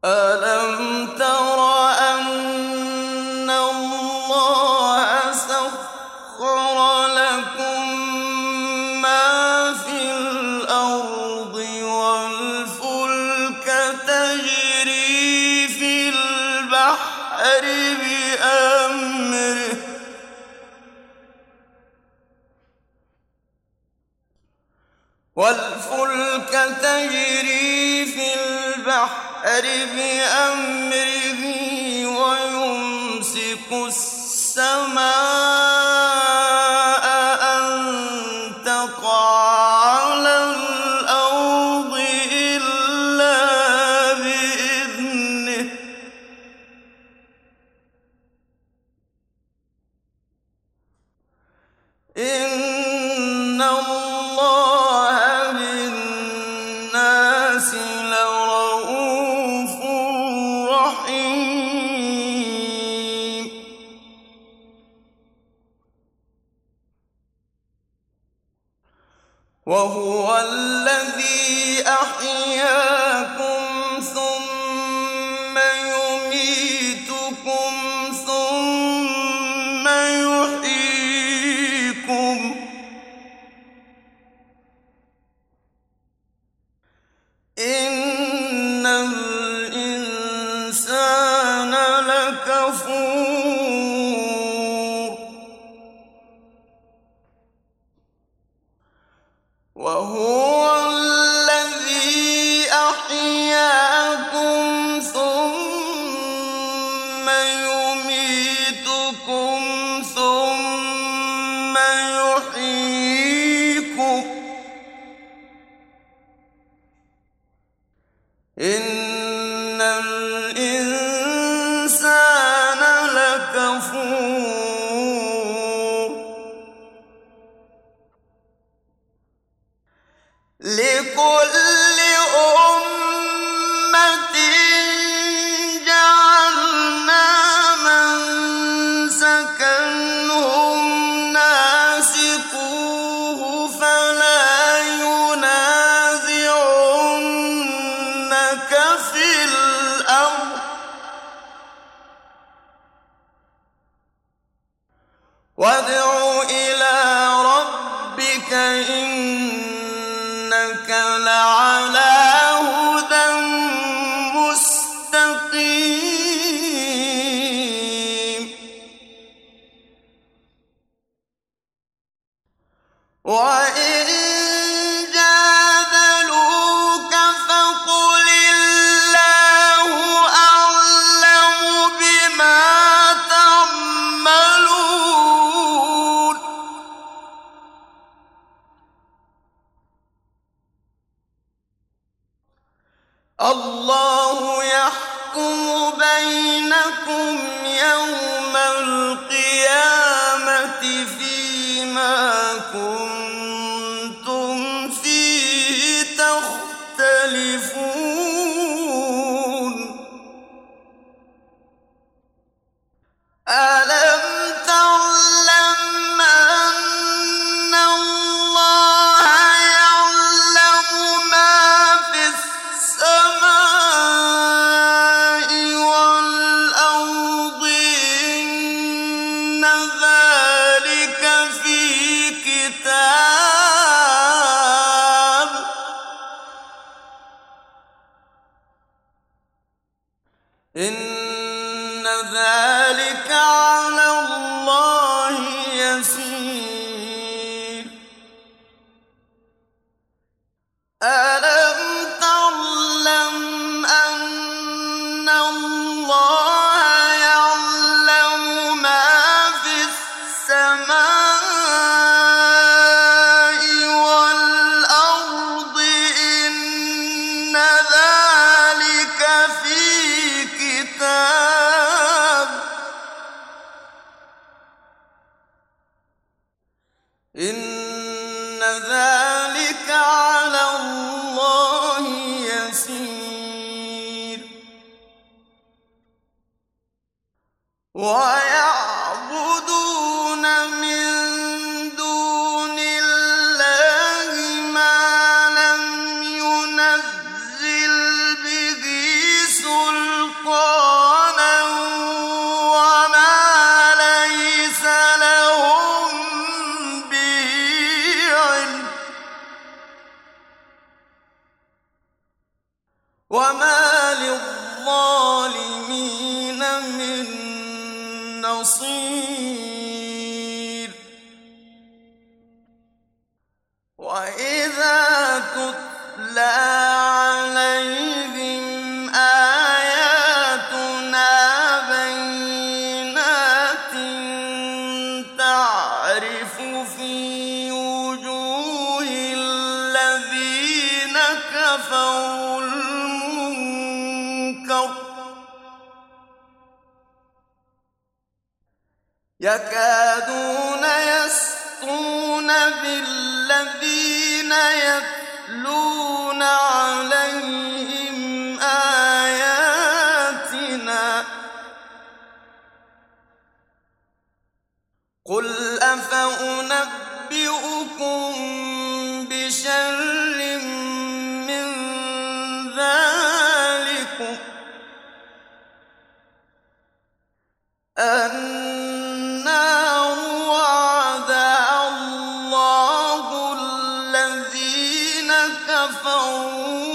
ألم تر أن الله سخر لكم ما في الأرض والفلك تجري في البحر بأمره ويمسك السماء أن تقع على الأرض إلا بإذنه إن الله بالناس لرءوف رحيم وهو الذي أحياكم ثم يميتكم ثم يحييكم إن الإنسان لكفور وهو الذي أحياكم ثم يميتكم ثم يحييكم إن الإنسان لكفور لكل أمة جعلنا منسكا هم ناسكوه فلا ينازعنك في الأمر وادع إلى ربك إنك لعلى هدى مستقيم وإن جادلوك فقل الله أعلم بما تعملون الله يحكم بينكم يوم القيامة فيما كنتم فيه تختلفون ألم تعلم أن الله يعلم ما في السماء والأرض إن ذلك في كتاب إن ذلك على الله يسير ألم تعلم أن الله يعلم ما في السماء والأرض إن ذلك في كتاب إن ذلك على الله يسير ويعبدون من دون الله ما لم ينزل به سلطانا وما للظالمين من نصير وإذا تتلى عليهم آياتنا بينات تعرف في وجوه الذين كفروا المنكر يكادون يسطون بالذين يتلون عليهم آياتنا قل أفأنبئكم بشر من ذلكم النار وعدها الله الذين كفروا